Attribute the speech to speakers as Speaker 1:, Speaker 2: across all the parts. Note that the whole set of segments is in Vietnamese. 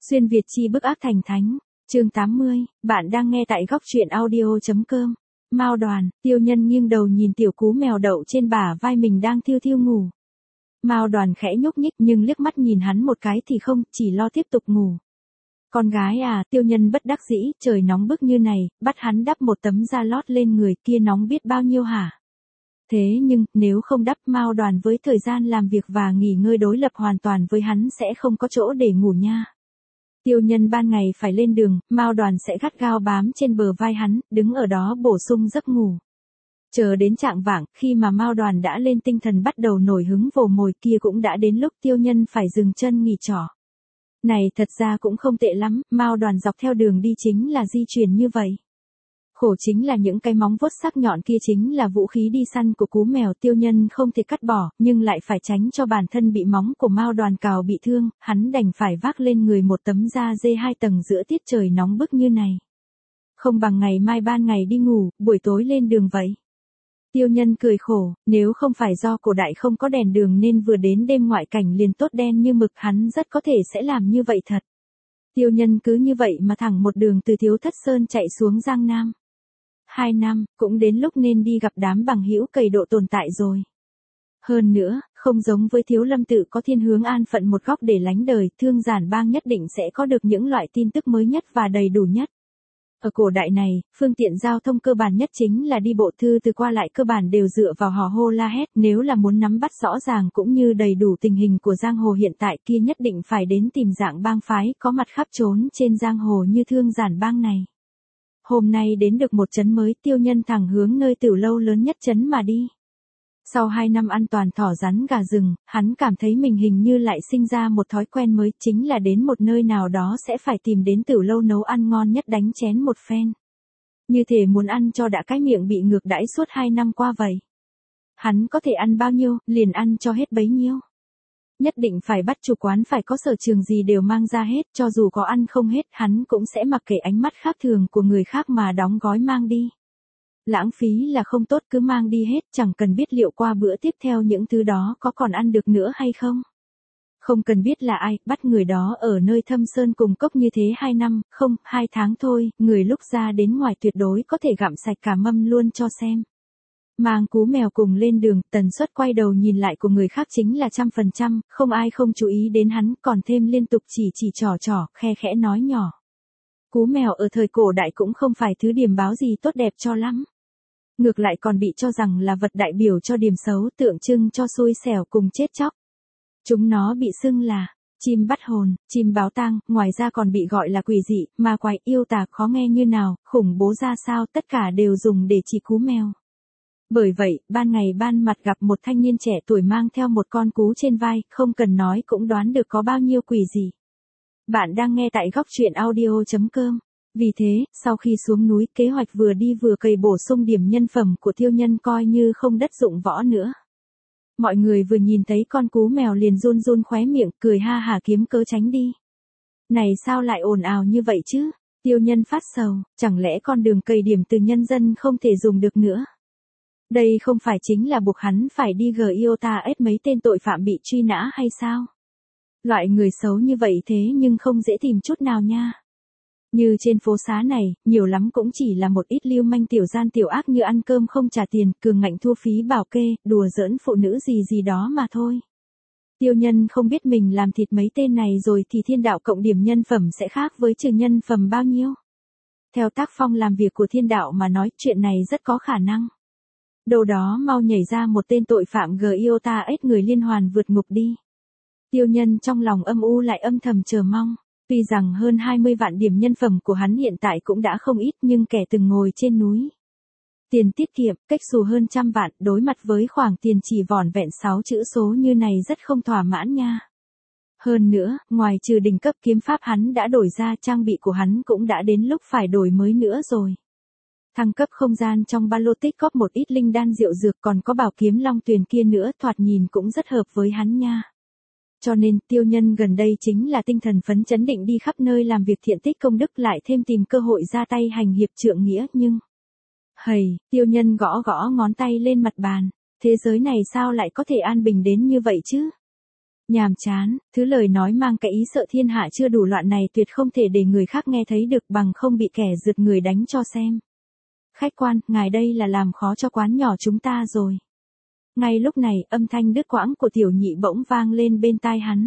Speaker 1: Xuyên Việt chi bức ác thành thánh, chương 80, bạn đang nghe tại góc truyện audio.com. Mao Đoàn, Tiêu Nhân nghiêng đầu nhìn tiểu cú mèo đậu trên bả vai mình đang thiêu thiêu ngủ. Mao Đoàn khẽ nhúc nhích nhưng liếc mắt nhìn hắn một cái thì không, chỉ lo tiếp tục ngủ. Con gái à, Tiêu Nhân bất đắc dĩ, trời nóng bức như này, bắt hắn đắp một tấm da lót lên người kia nóng biết bao nhiêu hả? Thế nhưng, nếu không đắp Mao Đoàn với thời gian làm việc và nghỉ ngơi đối lập hoàn toàn với hắn sẽ không có chỗ để ngủ nha. Tiêu Nhân ban ngày phải lên đường, Mao Đoàn sẽ gắt gao bám trên bờ vai hắn, đứng ở đó bổ sung giấc ngủ. Chờ đến chạng vạng, khi mà Mao Đoàn đã lên tinh thần bắt đầu nổi hứng vồ mồi kia cũng đã đến lúc Tiêu Nhân phải dừng chân nghỉ trỏ. Này thật ra cũng không tệ lắm, Mao Đoàn dọc theo đường đi chính là di chuyển như vậy. Khổ chính là những cái móng vuốt sắc nhọn kia chính là vũ khí đi săn của cú mèo. Tiêu Nhân không thể cắt bỏ, nhưng lại phải tránh cho bản thân bị móng của Mao Đoàn cào bị thương, hắn đành phải vác lên người một tấm da dê 2 tầng giữa tiết trời nóng bức như này. Không bằng ngày mai ban ngày đi ngủ, buổi tối lên đường vậy. Tiêu Nhân cười khổ, nếu không phải do cổ đại không có đèn đường nên vừa đến đêm ngoại cảnh liền tốt đen như mực, hắn rất có thể sẽ làm như vậy thật. Tiêu Nhân cứ như vậy mà thẳng một đường từ Thiếu Thất Sơn chạy xuống Giang Nam. 2 năm, cũng đến lúc nên đi gặp đám bằng hữu cày độ tồn tại rồi. Hơn nữa, không giống với Thiếu Lâm tự có thiên hướng an phận một góc để lánh đời, Thương Giản Bang nhất định sẽ có được những loại tin tức mới nhất và đầy đủ nhất. Ở cổ đại này, phương tiện giao thông cơ bản nhất chính là đi bộ, thư từ qua lại cơ bản đều dựa vào hò hô la hét. Nếu là muốn nắm bắt rõ ràng cũng như đầy đủ tình hình của giang hồ hiện tại kia nhất định phải đến tìm dạng bang phái có mặt khắp trốn trên giang hồ như Thương Giản Bang này. Hôm nay đến được một trấn mới, Tiêu Nhân thẳng hướng nơi tiểu lâu lớn nhất trấn mà đi. Sau 2 năm an toàn thỏ rắn gà rừng, hắn cảm thấy mình hình như lại sinh ra một thói quen mới, chính là đến một nơi nào đó sẽ phải tìm đến tiểu lâu nấu ăn ngon nhất đánh chén một phen. Như thể muốn ăn cho đã cái miệng bị ngược đãi suốt 2 năm qua vậy. Hắn có thể ăn bao nhiêu, liền ăn cho hết bấy nhiêu. Nhất định phải bắt chủ quán phải có sở trường gì đều mang ra hết, cho dù có ăn không hết, hắn cũng sẽ mặc kệ ánh mắt khác thường của người khác mà đóng gói mang đi. Lãng phí là không tốt, cứ mang đi hết, chẳng cần biết liệu qua bữa tiếp theo những thứ đó có còn ăn được nữa hay không. Không cần biết là ai, bắt người đó ở nơi thâm sơn cùng cốc như thế 2 năm, không, 2 tháng thôi, người lúc ra đến ngoài tuyệt đối có thể gặm sạch cả mâm luôn cho xem. Mang cú mèo cùng lên đường, tần suất quay đầu nhìn lại của người khác chính là 100%, không ai không chú ý đến hắn, còn thêm liên tục chỉ trỏ, khe khẽ nói nhỏ. Cú mèo ở thời cổ đại cũng không phải thứ điềm báo gì tốt đẹp cho lắm. Ngược lại còn bị cho rằng là vật đại biểu cho điềm xấu, tượng trưng cho xui xẻo cùng chết chóc. Chúng nó bị xưng là chim bắt hồn, chim báo tang, ngoài ra còn bị gọi là quỷ dị, ma quái, yêu tà, khó nghe như nào, khủng bố ra sao, tất cả đều dùng để chỉ cú mèo. Bởi vậy, ban ngày ban mặt gặp một thanh niên trẻ tuổi mang theo một con cú trên vai, không cần nói cũng đoán được có bao nhiêu quỷ gì. Bạn đang nghe tại góc truyện audio.com. Vì thế, sau khi xuống núi, kế hoạch vừa đi vừa cày bổ sung điểm nhân phẩm của Tiêu Nhân coi như không đất dụng võ nữa. Mọi người vừa nhìn thấy con cú mèo liền run run khóe miệng, cười ha hả kiếm cớ tránh đi. Này sao lại ồn ào như vậy chứ? Tiêu Nhân phát sầu, chẳng lẽ con đường cày điểm từ nhân dân không thể dùng được nữa? Đây không phải chính là buộc hắn phải đi GIOTA ép mấy tên tội phạm bị truy nã hay sao? Loại người xấu như vậy thế nhưng không dễ tìm chút nào nha. Như trên phố xá này, nhiều lắm cũng chỉ là một ít lưu manh tiểu gian tiểu ác như ăn cơm không trả tiền, cường ngạnh thu phí bảo kê, đùa giỡn phụ nữ gì đó mà thôi. Tiêu Nhân không biết mình làm thịt mấy tên này rồi thì thiên đạo cộng điểm nhân phẩm sẽ khác với trừ nhân phẩm bao nhiêu. Theo tác phong làm việc của thiên đạo mà nói, chuyện này rất có khả năng. Đâu đó mau nhảy ra một tên tội phạm GIOTA ép người liên hoàn vượt ngục đi. Tiêu Nhân trong lòng âm u lại âm thầm chờ mong. Tuy rằng hơn 20 vạn điểm nhân phẩm của hắn hiện tại cũng đã không ít nhưng kẻ từng ngồi trên núi. Tiền tiết kiệm, cách xù hơn 100 vạn, đối mặt với khoản tiền chỉ vỏn vẹn 6 chữ số như này rất không thỏa mãn nha. Hơn nữa, ngoài trừ đỉnh cấp kiếm pháp hắn đã đổi ra, trang bị của hắn cũng đã đến lúc phải đổi mới nữa rồi. Thăng cấp không gian trong ba lô tích góp một ít linh đan rượu dược, còn có bảo kiếm long tuyền kia nữa, thoạt nhìn cũng rất hợp với hắn nha. Cho nên, Tiêu Nhân gần đây chính là tinh thần phấn chấn định đi khắp nơi làm việc thiện tích công đức, lại thêm tìm cơ hội ra tay hành hiệp trượng nghĩa, nhưng... Tiêu Nhân gõ ngón tay lên mặt bàn, thế giới này sao lại có thể an bình đến như vậy chứ? Nhàm chán, thứ lời nói mang cái ý sợ thiên hạ chưa đủ loạn này tuyệt không thể để người khác nghe thấy được bằng không bị kẻ rượt người đánh cho xem. Khách quan, ngài đây là làm khó cho quán nhỏ chúng ta rồi. Ngay lúc này, âm thanh đứt quãng của tiểu nhị bỗng vang lên bên tai hắn.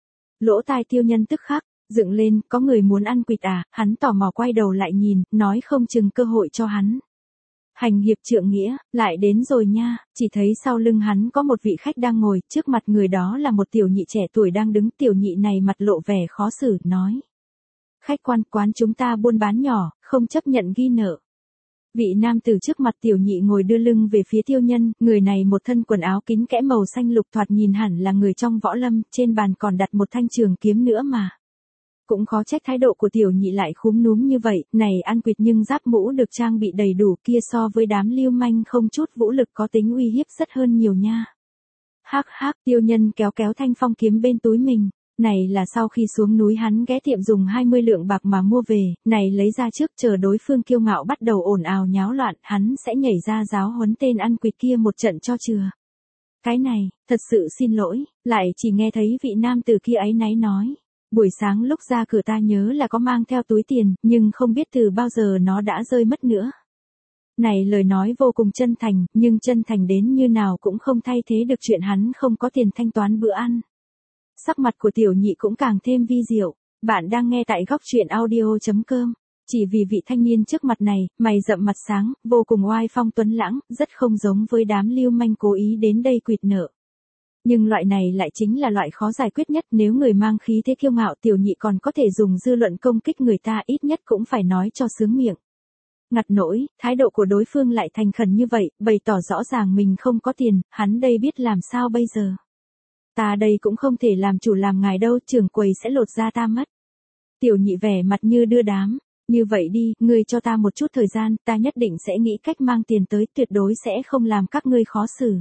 Speaker 1: Lỗ tai Tiêu Nhân tức khắc dựng lên, có người muốn ăn quỵt à? Hắn tò mò quay đầu lại nhìn, nói không chừng cơ hội cho hắn. Hành hiệp trượng nghĩa, lại đến rồi nha, chỉ thấy sau lưng hắn có một vị khách đang ngồi, trước mặt người đó là một tiểu nhị trẻ tuổi đang đứng, tiểu nhị này mặt lộ vẻ khó xử, nói. Khách quan, quán chúng ta buôn bán nhỏ, không chấp nhận ghi nợ. Vị nam tử trước mặt tiểu nhị ngồi đưa lưng về phía Tiêu Nhân, người này một thân quần áo kín kẽ màu xanh lục thoạt nhìn hẳn là người trong võ lâm, trên bàn còn đặt một thanh trường kiếm nữa mà. Cũng khó trách thái độ của tiểu nhị lại khúm núm như vậy, này ăn quỵt nhưng giáp mũ được trang bị đầy đủ kia so với đám lưu manh không chút vũ lực có tính uy hiếp rất hơn nhiều nha. Hắc hắc, Tiêu Nhân kéo kéo thanh phong kiếm bên túi mình. Này là sau khi xuống núi hắn ghé tiệm dùng 20 lượng bạc mà mua về, này lấy ra trước chờ đối phương kiêu ngạo bắt đầu ồn ào nháo loạn, hắn sẽ nhảy ra giáo huấn tên ăn quỵt kia một trận cho chừa. Cái này, thật sự xin lỗi, lại chỉ nghe thấy vị nam tử kia áy náy nói. Buổi sáng lúc ra cửa ta nhớ là có mang theo túi tiền, nhưng không biết từ bao giờ nó đã rơi mất nữa. Này lời nói vô cùng chân thành, nhưng chân thành đến như nào cũng không thay thế được chuyện hắn không có tiền thanh toán bữa ăn. Sắc mặt của tiểu nhị cũng càng thêm vi diệu. Bạn đang nghe tại góc truyện audio.com. Chỉ vì vị thanh niên trước mặt này, mày rậm mặt sáng, vô cùng oai phong tuấn lãng, rất không giống với đám lưu manh cố ý đến đây quỵt nợ. Nhưng loại này lại chính là loại khó giải quyết nhất, nếu người mang khí thế kiêu ngạo tiểu nhị còn có thể dùng dư luận công kích người ta, ít nhất cũng phải nói cho sướng miệng. Ngặt nỗi, thái độ của đối phương lại thành khẩn như vậy, bày tỏ rõ ràng mình không có tiền, hắn đây biết làm sao bây giờ. Ta đây cũng không thể làm chủ làm ngài đâu, trưởng quầy sẽ lột da ta mất. Tiểu nhị vẻ mặt như đưa đám. Như vậy đi, ngươi cho ta một chút thời gian, ta nhất định sẽ nghĩ cách mang tiền tới, tuyệt đối sẽ không làm các ngươi khó xử.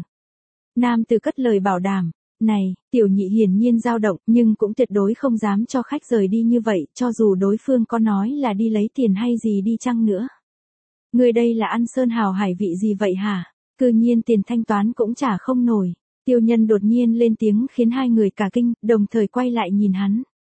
Speaker 1: Nam tử cất lời bảo đảm. Này, tiểu nhị hiển nhiên dao động, nhưng cũng tuyệt đối không dám cho khách rời đi như vậy, cho dù đối phương có nói là đi lấy tiền hay gì đi chăng nữa. Ngươi đây là ăn sơn hào hải vị gì vậy hả? Cư nhiên tiền thanh toán cũng trả không nổi. Tiêu Nhân đột nhiên lên tiếng khiến hai người cả kinh, đồng thời quay lại nhìn hắn.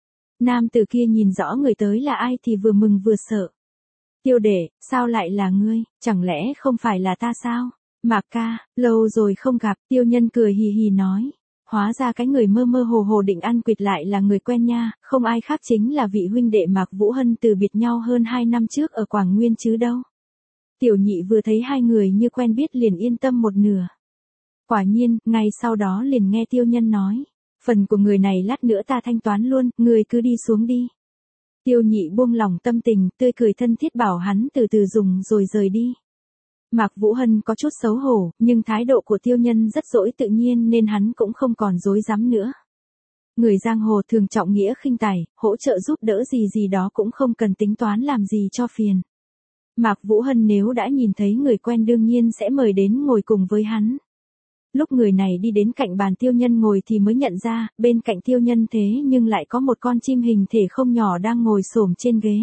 Speaker 1: Nam tử kia nhìn rõ người tới là ai thì vừa mừng vừa sợ. Tiêu đệ, sao lại là ngươi, chẳng lẽ không phải là ta sao? Mạc ca, lâu rồi không gặp, Tiêu Nhân cười hì hì nói. Hóa ra cái người mơ mơ hồ hồ định ăn quỵt lại là người quen nha, không ai khác chính là vị huynh đệ Mạc Vũ Hân từ biệt nhau hơn 2 năm trước ở Quảng Nguyên chứ đâu. Tiểu nhị vừa thấy hai người như quen biết liền yên tâm một nửa. Quả nhiên, ngay sau đó liền nghe Tiêu Nhân nói. Phần của người này lát nữa ta thanh toán luôn, người cứ đi xuống đi. Tiêu nhị buông lỏng tâm tình, tươi cười thân thiết bảo hắn từ từ dùng rồi rời đi. Mạc Vũ Hân có chút xấu hổ, nhưng thái độ của Tiêu Nhân rất dỗi tự nhiên nên hắn cũng không còn dối dám nữa. Người giang hồ thường trọng nghĩa khinh tài, hỗ trợ giúp đỡ gì gì đó cũng không cần tính toán làm gì cho phiền. Mạc Vũ Hân nếu đã nhìn thấy người quen đương nhiên sẽ mời đến ngồi cùng với hắn. Lúc người này đi đến cạnh bàn Tiêu Nhân ngồi thì mới nhận ra, bên cạnh Tiêu Nhân thế nhưng lại có một con chim hình thể không nhỏ đang ngồi xổm trên ghế.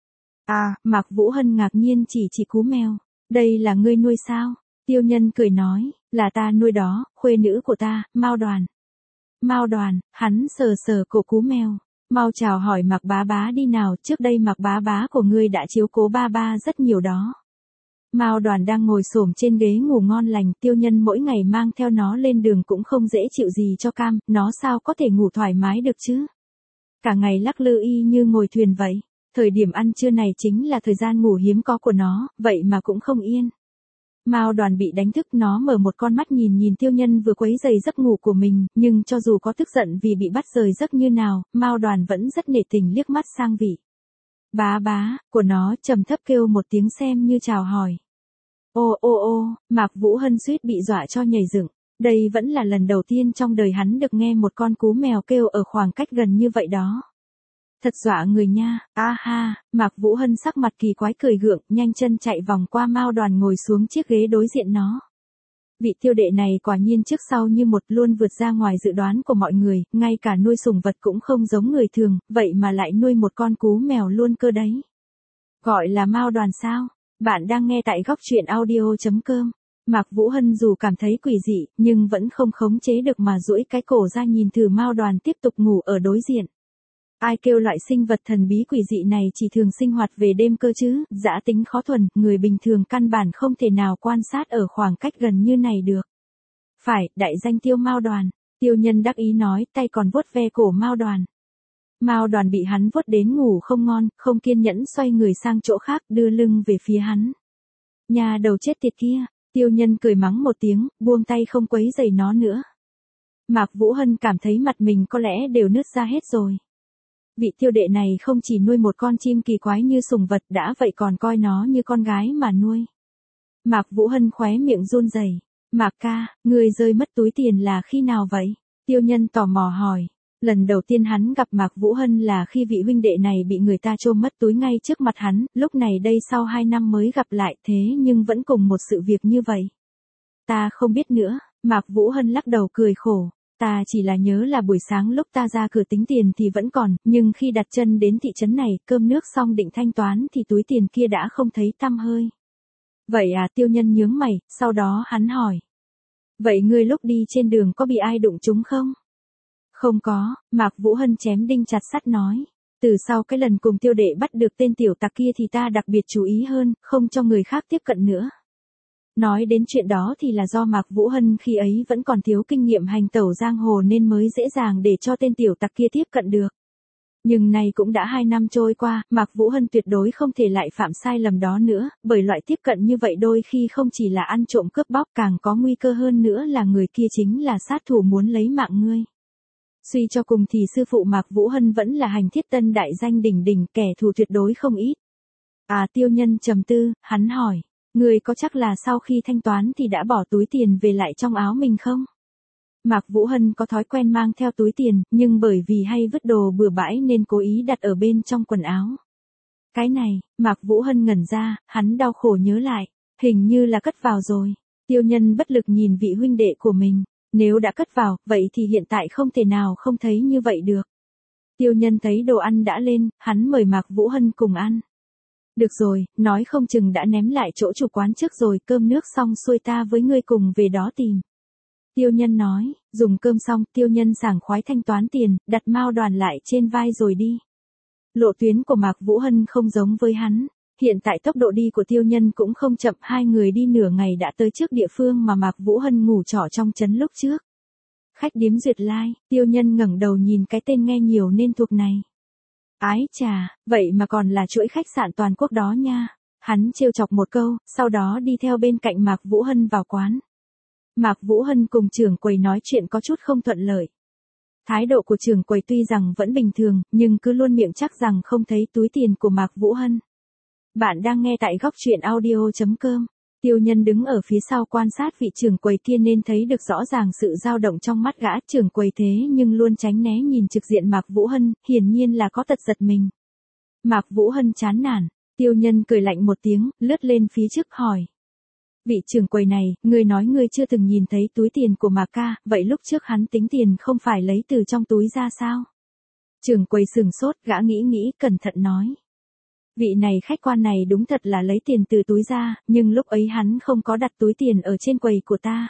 Speaker 1: À, Mạc Vũ Hân ngạc nhiên chỉ cú mèo. Đây là ngươi nuôi sao? Tiêu Nhân cười nói, là ta nuôi đó, khuê nữ của ta, Mao Đoàn. Mao Đoàn, hắn sờ sờ cổ cú mèo. Mau chào hỏi Mạc bá bá đi nào, trước đây Mạc bá bá của ngươi đã chiếu cố ba ba rất nhiều đó. Mao Đoàn đang ngồi xổm trên ghế ngủ ngon lành, Tiêu Nhân mỗi ngày mang theo nó lên đường cũng không dễ chịu gì cho cam, nó sao có thể ngủ thoải mái được chứ? Cả ngày lắc lư y như ngồi thuyền vậy. Thời điểm ăn trưa này chính là thời gian ngủ hiếm có của nó, vậy mà cũng không yên. Mao Đoàn bị đánh thức, nó mở một con mắt nhìn Tiêu Nhân vừa quấy rầy giấc ngủ của mình, nhưng cho dù có tức giận vì bị bắt rời giấc như nào, Mao Đoàn vẫn rất nể tình liếc mắt sang vị bá bá của nó, trầm thấp kêu một tiếng xem như chào hỏi. Ô ô ô, Mạc Vũ Hân suýt bị dọa cho nhảy dựng. Đây vẫn là lần đầu tiên trong đời hắn được nghe một con cú mèo kêu ở khoảng cách gần như vậy đó. Thật dọa người nha, a ha, Mạc Vũ Hân sắc mặt kỳ quái cười gượng, nhanh chân chạy vòng qua Mao Đoàn ngồi xuống chiếc ghế đối diện nó. Vị tiêu đệ này quả nhiên trước sau như một, luôn vượt ra ngoài dự đoán của mọi người, ngay cả nuôi sủng vật cũng không giống người thường, vậy mà lại nuôi một con cú mèo luôn cơ đấy. Gọi là Mao Đoàn sao? Bạn đang nghe tại góc truyện audio.com. Mạc Vũ Hân dù cảm thấy quỷ dị, nhưng vẫn không khống chế được mà duỗi cái cổ ra nhìn thử Mao Đoàn tiếp tục ngủ ở đối diện. Ai kêu loại sinh vật thần bí quỷ dị này chỉ thường sinh hoạt về đêm cơ chứ, dã tính khó thuần, người bình thường căn bản không thể nào quan sát ở khoảng cách gần như này được. Phải, đại danh Tiêu Mao Đoàn, Tiêu Nhân đắc ý nói, tay còn vuốt ve cổ Mao Đoàn. Mao Đoàn bị hắn vuốt đến ngủ không ngon, không kiên nhẫn xoay người sang chỗ khác, đưa lưng về phía hắn. Nhà đầu chết tiệt kia, Tiêu Nhân cười mắng một tiếng, buông tay không quấy rầy nó nữa. Mạc Vũ Hân cảm thấy mặt mình có lẽ đều nứt ra hết rồi. Vị tiêu đệ này không chỉ nuôi một con chim kỳ quái như sủng vật đã vậy còn coi nó như con gái mà nuôi. Mạc Vũ Hân khóe miệng run rẩy. Mạc ca, người rơi mất túi tiền là khi nào vậy? Tiêu Nhân tò mò hỏi. Lần đầu tiên hắn gặp Mạc Vũ Hân là khi vị huynh đệ này bị người ta trôm mất túi ngay trước mặt hắn, lúc này đây sau 2 năm mới gặp lại thế nhưng vẫn cùng một sự việc như vậy. Ta không biết nữa, Mạc Vũ Hân lắc đầu cười khổ. Ta chỉ là nhớ là buổi sáng lúc ta ra cửa tính tiền thì vẫn còn, nhưng khi đặt chân đến thị trấn này, cơm nước xong định thanh toán thì túi tiền kia đã không thấy tăm hơi. Vậy à, Tiêu Nhân nhướng mày, sau đó hắn hỏi. Vậy ngươi lúc đi trên đường có bị ai đụng trúng không? Không có, Mạc Vũ Hân chém đinh chặt sắt nói. Từ sau cái lần cùng Tiêu đệ bắt được tên tiểu tặc kia thì ta đặc biệt chú ý hơn, không cho người khác tiếp cận nữa. Nói đến chuyện đó thì là do Mạc Vũ Hân khi ấy vẫn còn thiếu kinh nghiệm hành tẩu giang hồ nên mới dễ dàng để cho tên tiểu tặc kia tiếp cận được. Nhưng này cũng đã 2 năm trôi qua, Mạc Vũ Hân tuyệt đối không thể lại phạm sai lầm đó nữa, bởi loại tiếp cận như vậy đôi khi không chỉ là ăn trộm cướp bóc càng có nguy cơ hơn nữa là người kia chính là sát thủ muốn lấy mạng ngươi. Suy cho cùng thì sư phụ Mạc Vũ Hân vẫn là Hành Thiết Tân đại danh đỉnh đỉnh, kẻ thù tuyệt đối không ít. À, Tiêu Nhân trầm tư, hắn hỏi. Người có chắc là sau khi thanh toán thì đã bỏ túi tiền về lại trong áo mình không? Mạc Vũ Hân có thói quen mang theo túi tiền, nhưng bởi vì hay vứt đồ bừa bãi nên cố ý đặt ở bên trong quần áo. Cái này, Mạc Vũ Hân ngẩn ra, hắn đau khổ nhớ lại, hình như là cất vào rồi. Tiêu Nhân bất lực nhìn vị huynh đệ của mình, nếu đã cất vào, vậy thì hiện tại không thể nào không thấy như vậy được. Tiêu Nhân thấy đồ ăn đã lên, hắn mời Mạc Vũ Hân cùng ăn. Được rồi, nói không chừng đã ném lại chỗ chủ quán trước rồi, cơm nước xong xuôi ta với ngươi cùng về đó tìm. Tiêu Nhân nói, dùng cơm xong, Tiêu Nhân sảng khoái thanh toán tiền, đặt Mao Đoàn lại trên vai rồi đi. Lộ tuyến của Mạc Vũ Hân không giống với hắn, hiện tại tốc độ đi của Tiêu Nhân cũng không chậm, hai người đi nửa ngày đã tới trước địa phương mà Mạc Vũ Hân ngủ trọ trong trấn lúc trước. Khách điếm Duyệt Lai, Tiêu Nhân ngẩng đầu nhìn cái tên nghe nhiều nên thuộc này. Ái chà, vậy mà còn là chuỗi khách sạn toàn quốc đó nha. Hắn trêu chọc một câu, sau đó đi theo bên cạnh Mạc Vũ Hân vào quán. Mạc Vũ Hân cùng trưởng quầy nói chuyện có chút không thuận lợi. Thái độ của trưởng quầy tuy rằng vẫn bình thường, nhưng cứ luôn miệng chắc rằng không thấy túi tiền của Mạc Vũ Hân. Bạn đang nghe tại góc truyện audio.com. Tiêu Nhân đứng ở phía sau quan sát vị trưởng quầy kia nên thấy được rõ ràng sự dao động trong mắt gã trưởng quầy thế nhưng luôn tránh né nhìn trực diện Mạc Vũ Hân, hiển nhiên là có tật giật mình. Mạc Vũ Hân chán nản, Tiêu Nhân cười lạnh một tiếng, lướt lên phía trước hỏi. Vị trưởng quầy này, ngươi nói ngươi chưa từng nhìn thấy túi tiền của Mạc ca, vậy lúc trước hắn tính tiền không phải lấy từ trong túi ra sao? Trưởng quầy sừng sốt, gã nghĩ cẩn thận nói. Vị này khách quan này đúng thật là lấy tiền từ túi ra, nhưng lúc ấy hắn không có đặt túi tiền ở trên quầy của ta.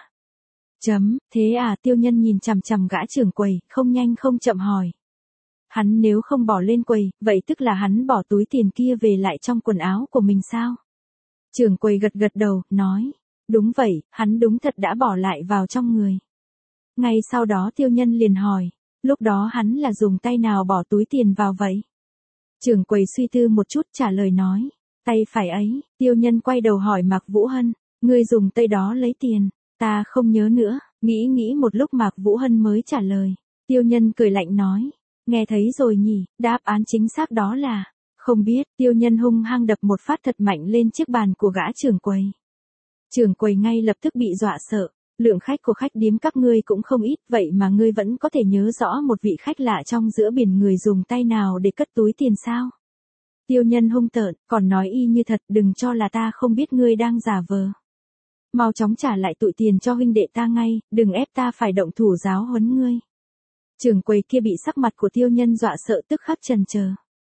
Speaker 1: Thế à, Tiêu Nhân nhìn chằm chằm gã trưởng quầy, không nhanh không chậm hỏi. Hắn nếu không bỏ lên quầy, vậy tức là hắn bỏ túi tiền kia về lại trong quần áo của mình sao? Trưởng quầy gật đầu, nói. Đúng vậy, hắn đúng thật đã bỏ lại vào trong người. Ngay sau đó Tiêu Nhân liền hỏi. Lúc đó hắn là dùng tay nào bỏ túi tiền vào vậy? Trưởng quầy suy tư một chút trả lời nói. Tay phải ấy, Tiêu Nhân quay đầu hỏi Mạc Vũ Hân. Ngươi dùng tay đó lấy tiền. Ta không nhớ nữa, nghĩ một lúc Mạc Vũ Hân mới trả lời. Tiêu Nhân cười lạnh nói. Nghe thấy rồi nhỉ, đáp án chính xác đó là. Không biết, Tiêu Nhân hung hăng đập một phát thật mạnh lên chiếc bàn của gã trưởng quầy. Trưởng quầy ngay lập tức bị dọa sợ. Lượng khách của khách điếm các ngươi cũng không ít, vậy mà ngươi vẫn có thể nhớ rõ một vị khách lạ trong giữa biển người dùng tay nào để cất túi tiền sao? Tiêu Nhân hung tợn, còn nói y như thật, đừng cho là ta không biết ngươi đang giả vờ. Mau chóng trả lại tụi tiền cho huynh đệ ta ngay, đừng ép ta phải động thủ giáo huấn ngươi. Trưởng quầy kia bị sắc mặt của Tiêu Nhân dọa sợ tức khắc chần chờ.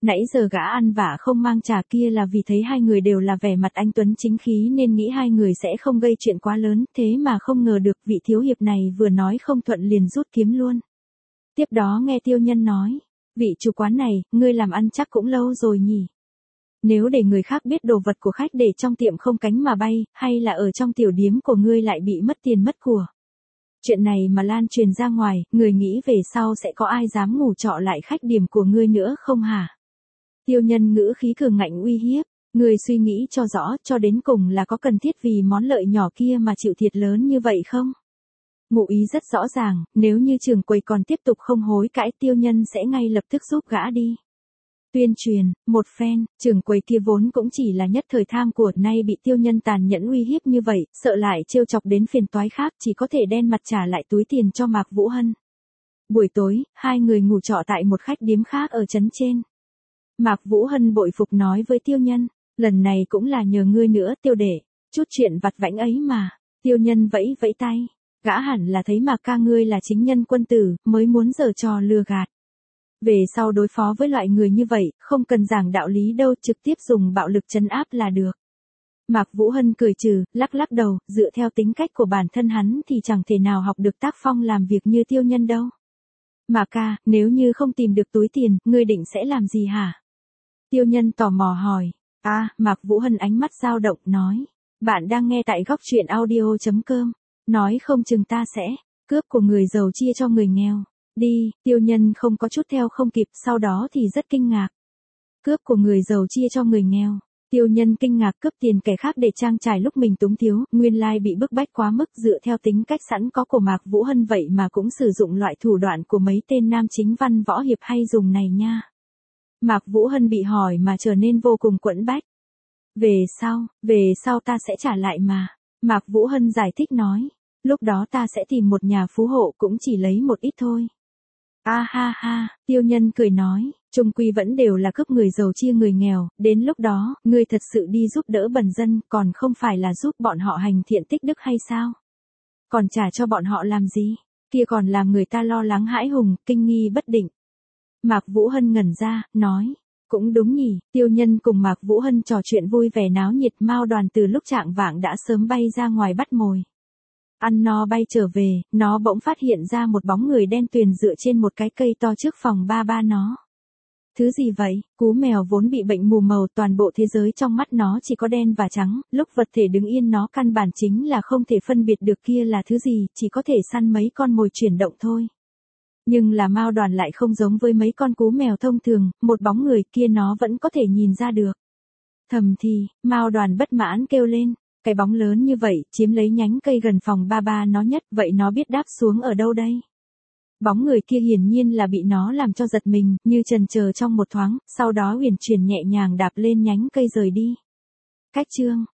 Speaker 1: Nãy giờ gã ăn vạ không mang trà kia là vì thấy hai người đều là vẻ mặt anh tuấn chính khí nên nghĩ hai người sẽ không gây chuyện quá lớn, thế mà không ngờ được vị thiếu hiệp này vừa nói không thuận liền rút kiếm luôn. Tiếp đó nghe Tiêu Nhân nói, vị chủ quán này, ngươi làm ăn chắc cũng lâu rồi nhỉ? Nếu để người khác biết đồ vật của khách để trong tiệm không cánh mà bay, hay là ở trong tiểu điếm của ngươi lại bị mất tiền mất của. Chuyện này mà lan truyền ra ngoài, người nghĩ về sau sẽ có ai dám ngủ trọ lại khách điểm của ngươi nữa không hả? Tiêu Nhân ngữ khí cường ngạnh uy hiếp, ngươi suy nghĩ cho rõ, cho đến cùng là có cần thiết vì món lợi nhỏ kia mà chịu thiệt lớn như vậy không? Ngụ ý rất rõ ràng, nếu như trưởng quầy còn tiếp tục không hối cãi Tiêu Nhân sẽ ngay lập tức giúp gã đi. Tuyên truyền, một phen, trưởng quầy kia vốn cũng chỉ là nhất thời tham của, nay bị Tiêu Nhân tàn nhẫn uy hiếp như vậy, sợ lại trêu chọc đến phiền toái khác, chỉ có thể đen mặt trả lại túi tiền cho Mạc Vũ Hân. Buổi tối, hai người ngủ trọ tại một khách điếm khác ở trấn trên. Mạc Vũ Hân bội phục nói với Tiêu Nhân, lần này cũng là nhờ ngươi nữa Tiêu đệ, chút chuyện vặt vãnh ấy mà. Tiêu Nhân vẫy vẫy tay, gã hẳn là thấy Mạc ca ngươi là chính nhân quân tử, mới muốn giở trò lừa gạt. Về sau đối phó với loại người như vậy, không cần giảng đạo lý đâu, trực tiếp dùng bạo lực trấn áp là được. Mạc Vũ Hân cười trừ, lắc lắc đầu, dựa theo tính cách của bản thân hắn thì chẳng thể nào học được tác phong làm việc như Tiêu Nhân đâu. Mạc ca, nếu như không tìm được túi tiền, ngươi định sẽ làm gì hả? Tiêu Nhân tò mò hỏi. Mạc Vũ Hân ánh mắt dao động, nói. Bạn đang nghe tại góc truyện audio.com. Nói không chừng ta sẽ cướp của người giàu chia cho người nghèo. Đi, Tiêu Nhân không có chút theo không kịp, sau đó thì rất kinh ngạc. Cướp của người giàu chia cho người nghèo. Tiêu Nhân kinh ngạc, cướp tiền kẻ khác để trang trải lúc mình túng thiếu, nguyên lai bị bức bách quá mức, dựa theo tính cách sẵn có của Mạc Vũ Hân vậy mà cũng sử dụng loại thủ đoạn của mấy tên nam chính văn võ hiệp hay dùng này nha. Mạc Vũ Hân bị hỏi mà trở nên vô cùng quẫn bách. Về sau ta sẽ trả lại mà. Mạc Vũ Hân giải thích nói. Lúc đó ta sẽ tìm một nhà phú hộ cũng chỉ lấy một ít thôi. Ha, Tiêu Nhân cười nói, chung quy vẫn đều là cướp người giàu chia người nghèo, đến lúc đó, ngươi thật sự đi giúp đỡ bần dân, còn không phải là giúp bọn họ hành thiện tích đức hay sao? Còn trả cho bọn họ làm gì? Kia còn làm người ta lo lắng hãi hùng, kinh nghi bất định. Mạc Vũ Hân ngẩn ra, nói, cũng đúng nhỉ. Tiêu Nhân cùng Mạc Vũ Hân trò chuyện vui vẻ náo nhiệt, Mao Đoàn từ lúc trạng vạng đã sớm bay ra ngoài bắt mồi. Ăn no bay trở về, nó bỗng phát hiện ra một bóng người đen tuyền dựa trên một cái cây to trước phòng ba nó. Thứ gì vậy? Cú mèo vốn bị bệnh mù màu, toàn bộ thế giới trong mắt nó chỉ có đen và trắng, lúc vật thể đứng yên nó căn bản chính là không thể phân biệt được kia là thứ gì, chỉ có thể săn mấy con mồi chuyển động thôi. Nhưng là Mao Đoàn lại không giống với mấy con cú mèo thông thường, một bóng người kia nó vẫn có thể nhìn ra được. Thầm thì, Mao Đoàn bất mãn kêu lên. Cái bóng lớn như vậy, chiếm lấy nhánh cây gần phòng ba nó nhất, vậy nó biết đáp xuống ở đâu đây? Bóng người kia hiển nhiên là bị nó làm cho giật mình, như chần chờ trong một thoáng, sau đó uyển chuyển nhẹ nhàng đạp lên nhánh cây rời đi. Cách chương